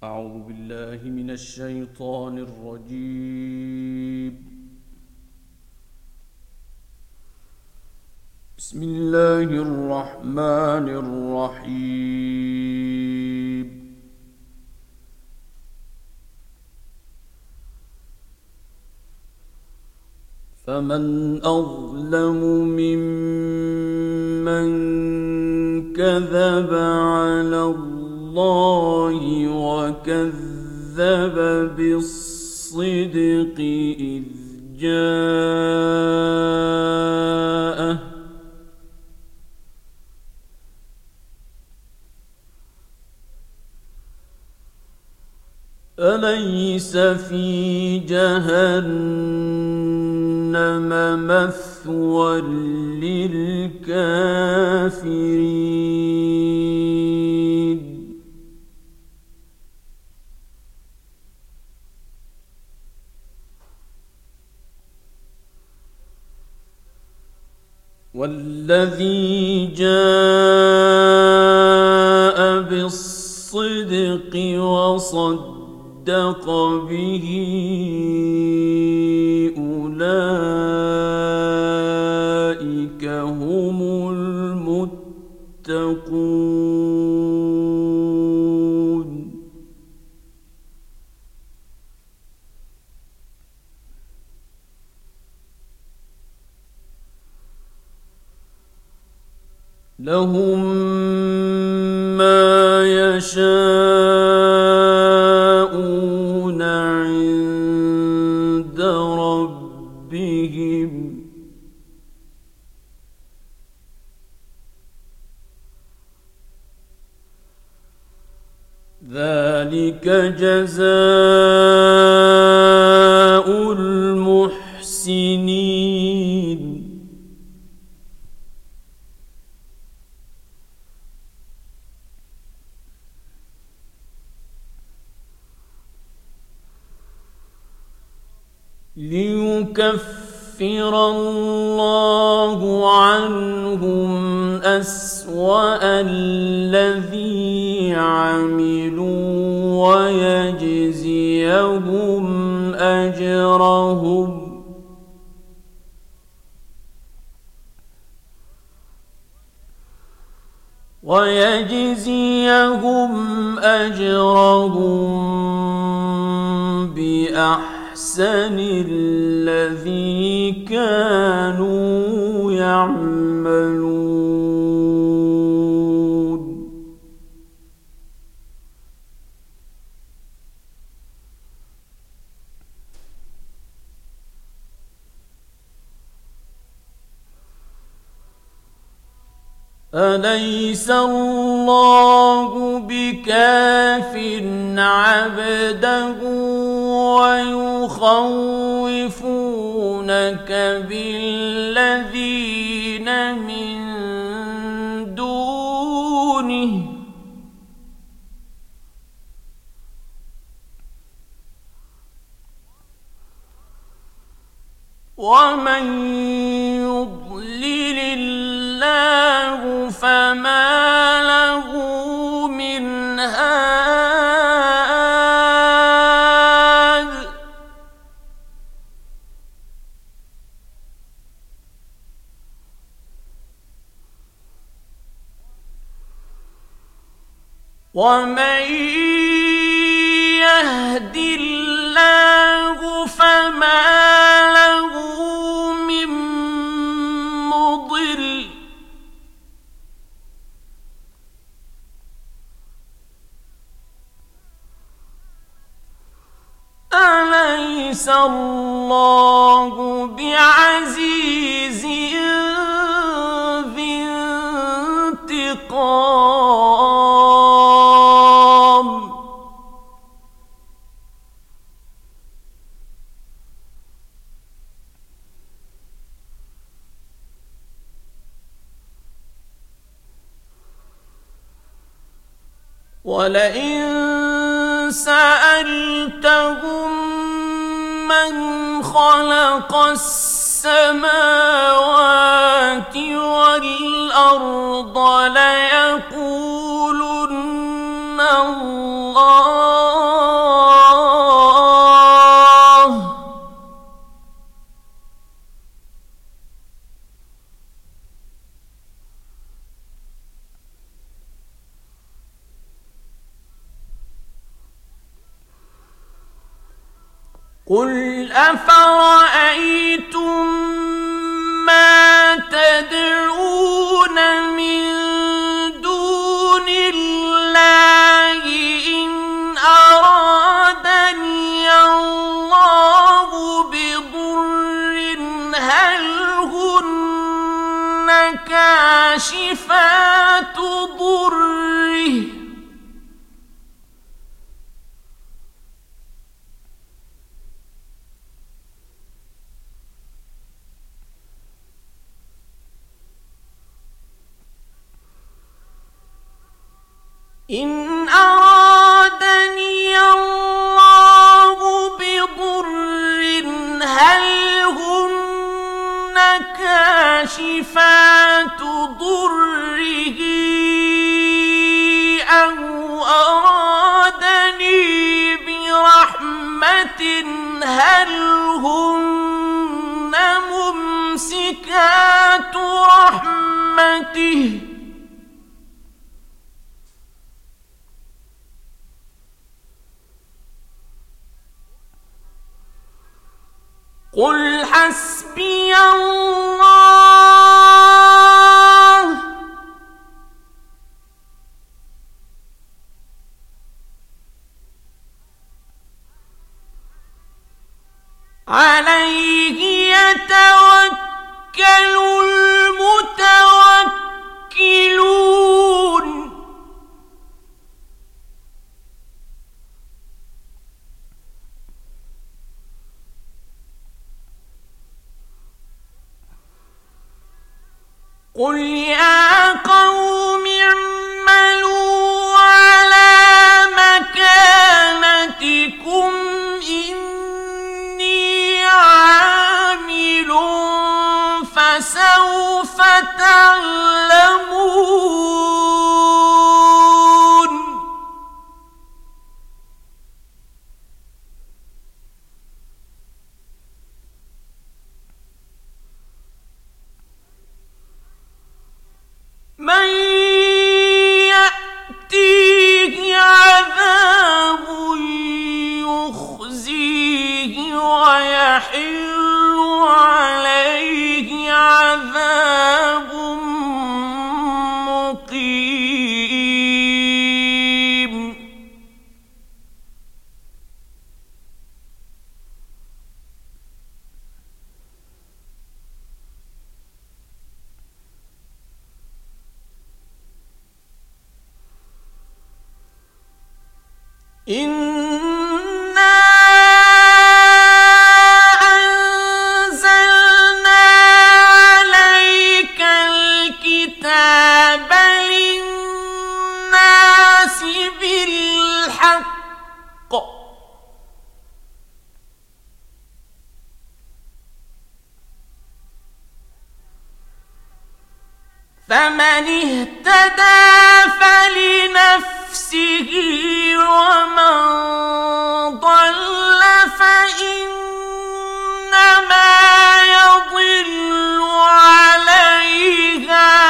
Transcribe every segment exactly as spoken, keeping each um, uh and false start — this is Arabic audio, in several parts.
أعوذ بالله من الشيطان الرجيم. بسم الله الرحمن الرحيم. فمن أظلم ممن كذب على الله وكذب بالصدق إذ جاءه أليس في جهنم مثوى للكافرين والذي جاء بالصدق وصدق به أولئك هم المتقون. لهم ما يشاءون عند ربهم ذلك جزاء المحسنين. ليكفر الله عنهم أسوأ الذي عملوا ويجزيهم أجرهم ويجزيهم أجرهم بأحسن أحسن الذي كانوا يعملون. أليس الله بكاف عبده ويخوفونك بالذين من دونه ومن يضلل الله فما له من هاد. ومن يهد الله فما له من مضل. أليس الله بعزيز ذي انتقام. ولئن سألتهم من خلق السماوات والأرض ليقولن الله. قل أفرأيتم ما تدعون من دون الله إن أرادني الله بضر هل هن كاشفات ضره إن أرادني الله بضر هل هن كاشفات ضره أو أرادني برحمة هل هن ممسكات رحمته قل حسبي الله عليه يتوكل المتوكلون قل يا قوم اعملوا على مكانتكم إني عامل فسوف تعلمون من يأتيه عذاب يخزيه ويحل عليه عذاب مقيم إنا أنزلنا عليك الكتاب للناس بالحق فمن اهتدى فلنفسه ومن ضل فإنما يضل عليها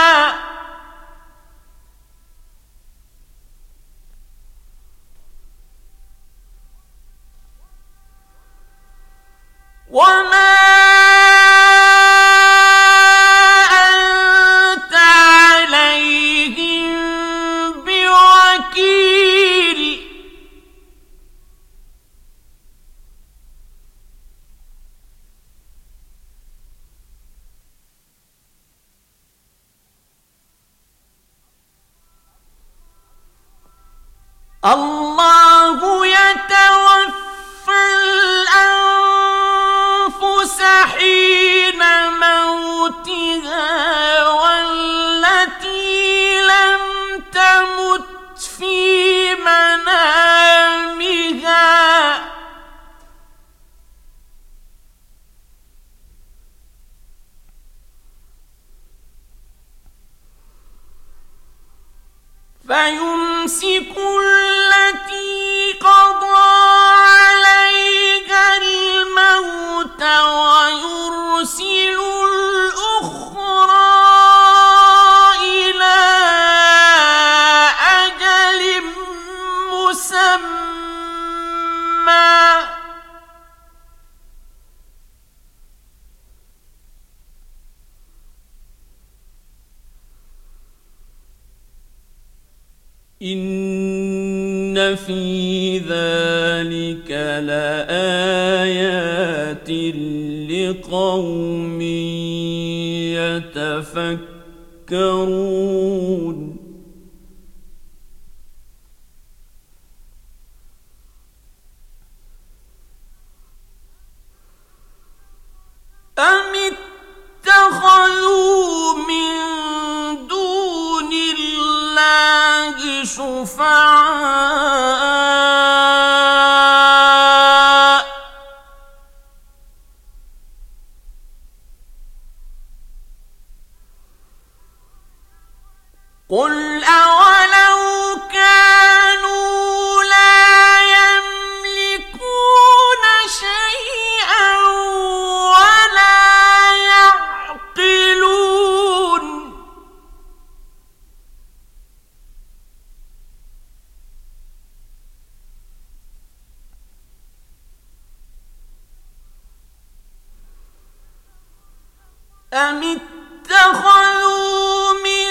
وما أنت عليهم بوكيل الله يتوفى الأنفس حين موتها والتي لم تمت في منامها فيمسك التي قضى عليها الموت ويرسل الأخرى إلى أجل مسمى إن في ذلك لآيات لقوم يتفكرون أم اتخذوا من دون الله شفعاء قل أولو كانوا لا يملكون شيئا ولا يعقلون أم اتخذوا من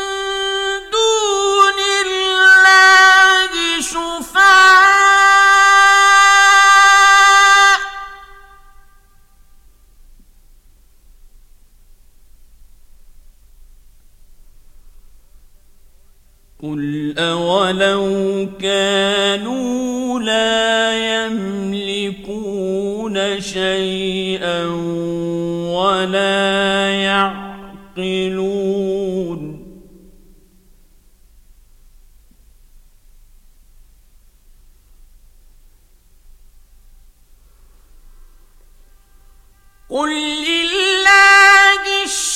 دون الله شفعاء قل أولو كانوا لا يملكون شيئا ولا يعقلون قل لله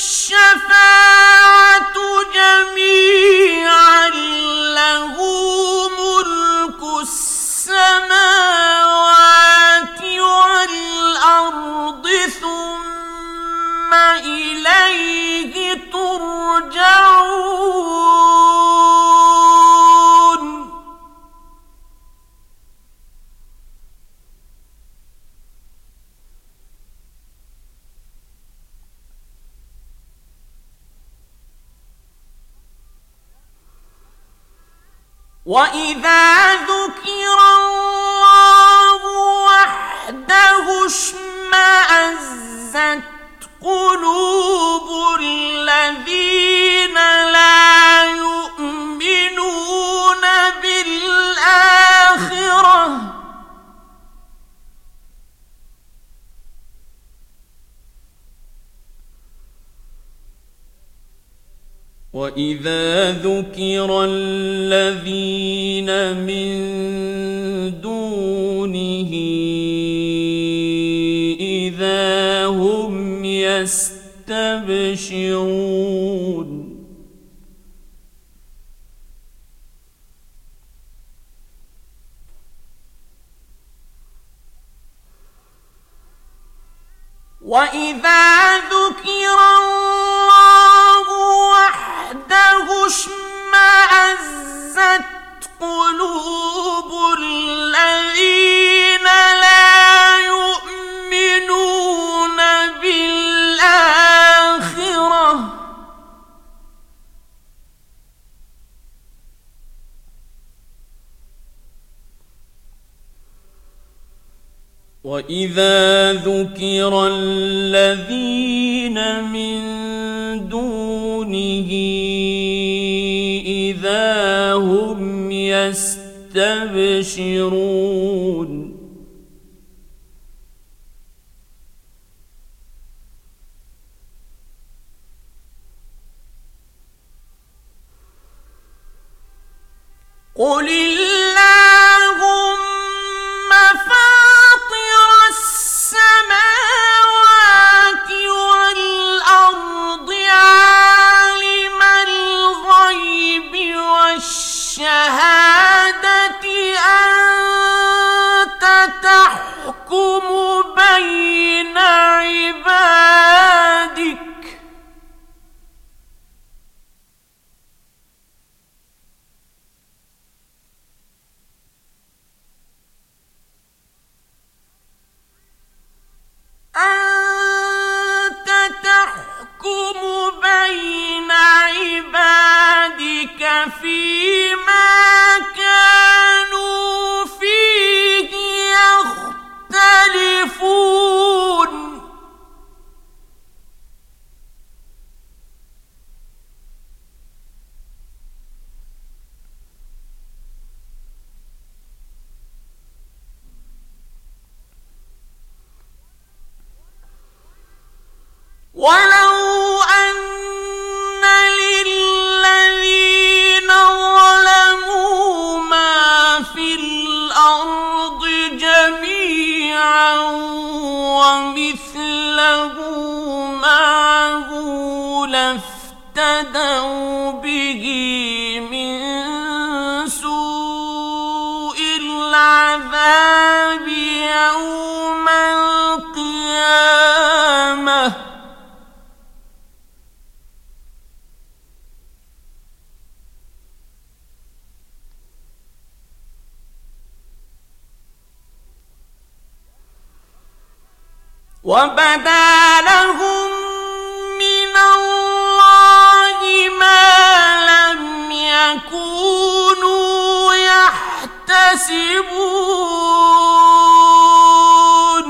الشفاعة جميعا له ملك السماوات والأرض ثم إليه ترجعون وإذا ذكر الله وحده اشمأزت قلوب الذين لا يؤمنون بالآخرة وإذا ذكر الذين من دونه إذا هم يستبشرون وإذا ذكر الله وحده اشمأزت قلوب الذين لا يؤمنون بالآخرة وإذا ذكر الذين من دونه إذا هم يستبشرون قل اللهم فاطر السماوات والأرض عالم الغيب والشهادة أنت تحكم بين عبادك ولو أن للذين ظلموا ما في الأرض جميعا ومثله معه لافتدوا به من سوء العذاب يوم القيامة وبدا لهم من الله ما لم يكونوا يحتسبون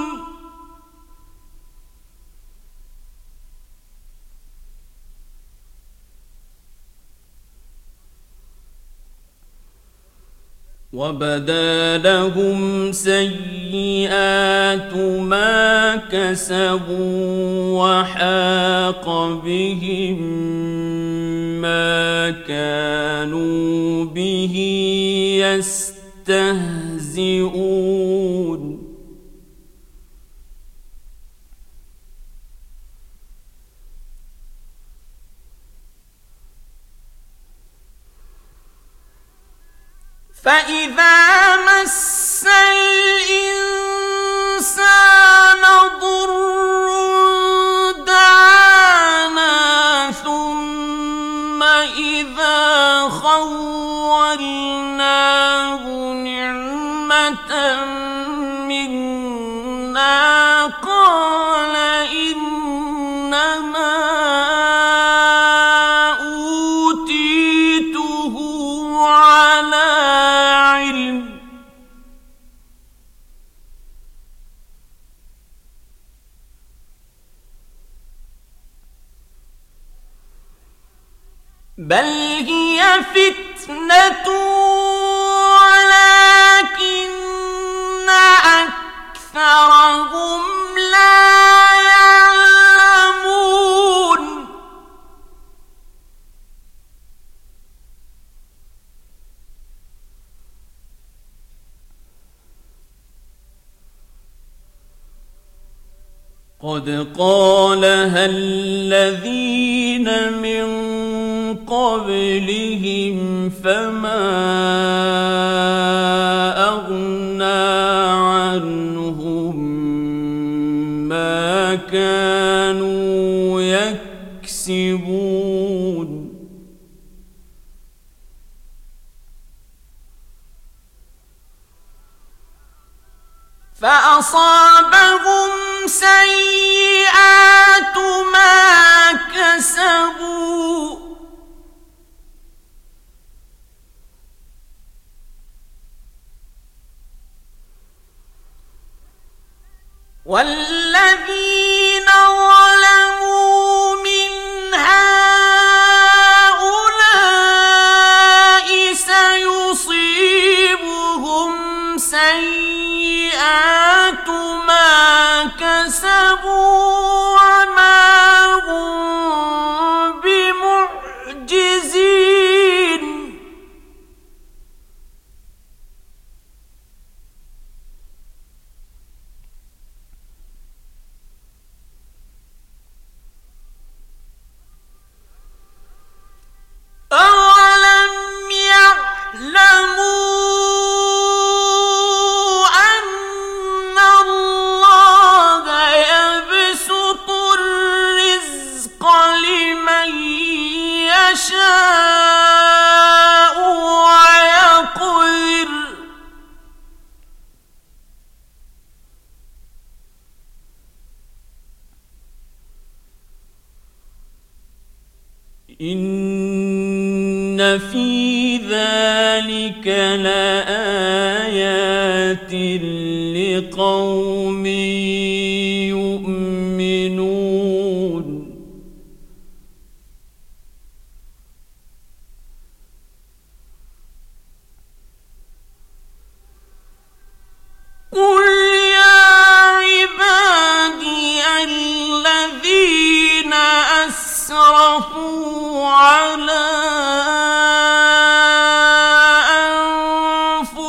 وبدا لهم سيئات ما كسبوا وحاق بهم ما كانوا به يستهزئون فإذا مس الإنسان ضر دعانا ثم إذا خولناه نعمة منا قال إنما أوتيته على علم بل هي فتنة ولكن أكثرهم لا يعلمون قد قالها الذين من قبلهم فما أغنى عنهم ما كانوا يكسبون فأصابهم سيئات ما كسبوا والذين ظلموا من هؤلاء سيصيبهم سيئات ما كسبوا وما هم بمعجزين أولم يعلموا أن الله يبسط الرزق لمن يشاء ويقدر إن في ذلك لآيات لقوم يؤمنون قل يا عبادي الذين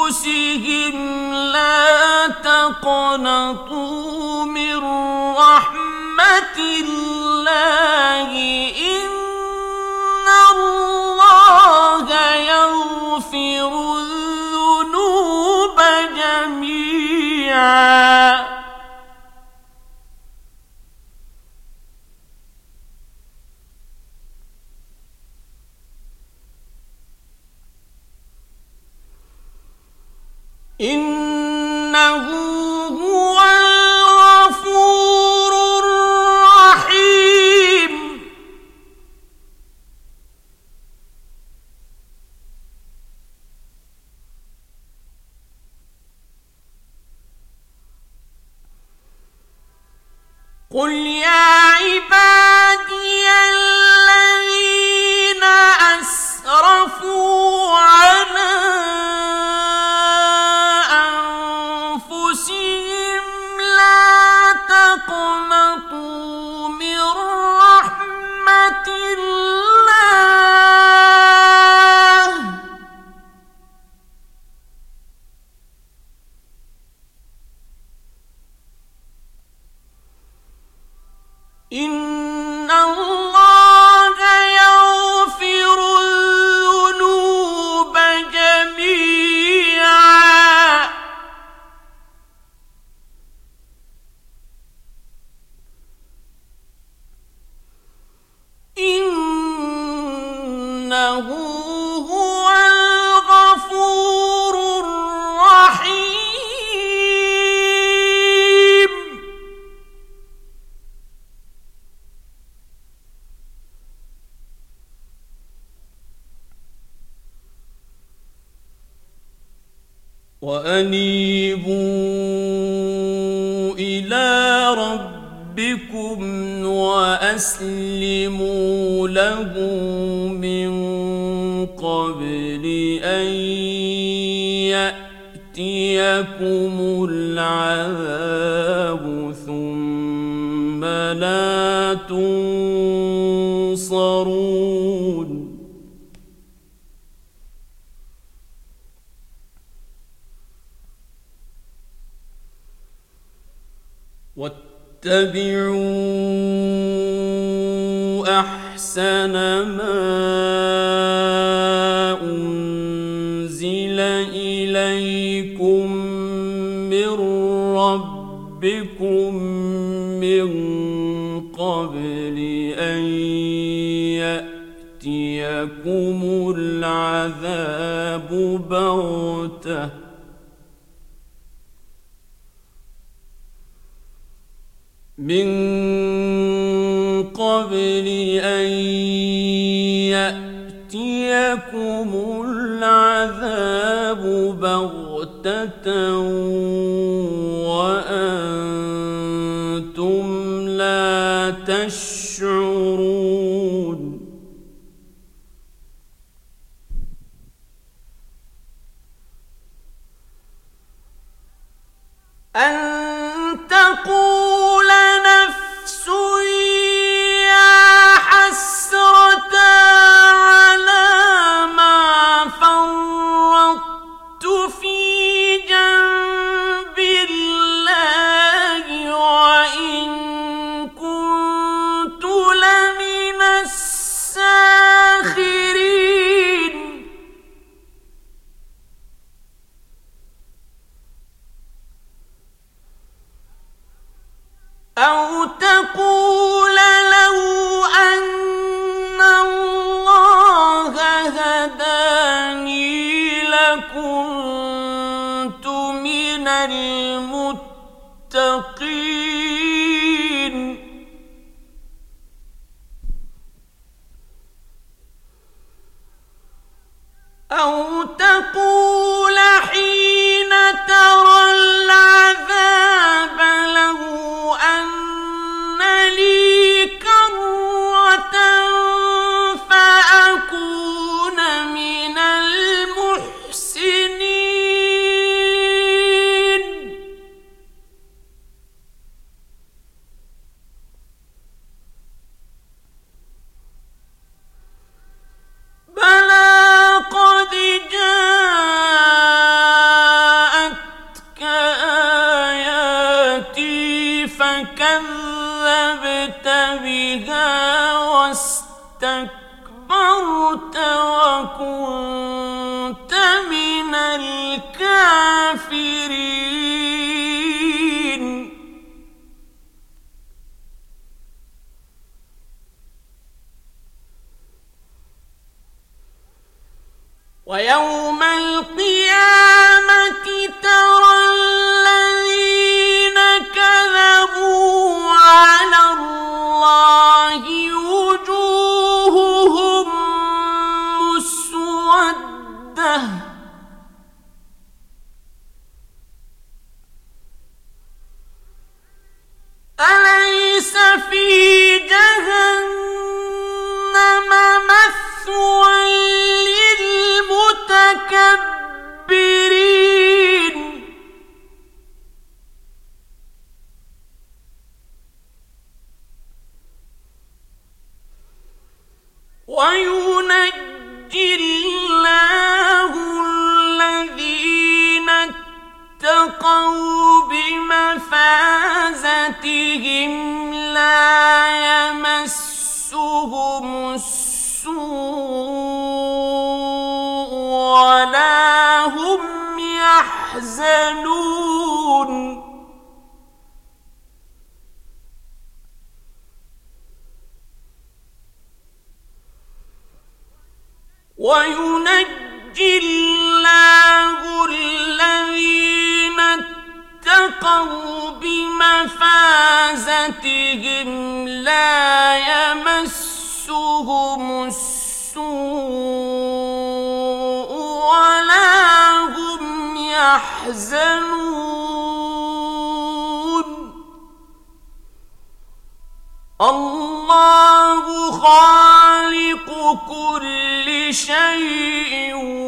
أنفسهم لا تقنطوا من رحمة الله إن الله يغفر الذنوب جميعا إنه هو الغفور الرحيم قل يا عبادي الذين أسرفوا على أنفسهم لا تقنطوا من رحمة الله إن الله يغفر الذنوب جميعا إنه هو الغفور الرحيم وأنيبوا إلى ربكم وأسلموا له من قبل أن يأتيكم العذاب ثم لا تنصرون واتبعوا أحسن ما أنزل إليكم من ربكم من قبل أن يأتيكم العذاب بغتة من قبل أن يأتيكم العذاب بغتة وأنتم لا تشعرون أن تقول نفس يا حسرة على ما فرطت في جنب الله وإن كنت لمن الساخرين أو تقول لو أن الله هداني لكنت من المتقين أو تقول حين ترى العذاب لو أن لي كرة فأكون من المحسنين كذبت بها واستكبرت وكنت من الكافرين ويوم القيامة ترى الذين كذبوا على الله وجوههم مسودة أليس في جهنم مثوى للمتكبرين وينجي الله الذين اتقوا بمفازتهم لا يمسهم السوء ولا هم يحزنون وينجي الله الذين اتقوا بمفازتهم لا يمسهم السوء ولا هم يحزنون الله خالق كل شيء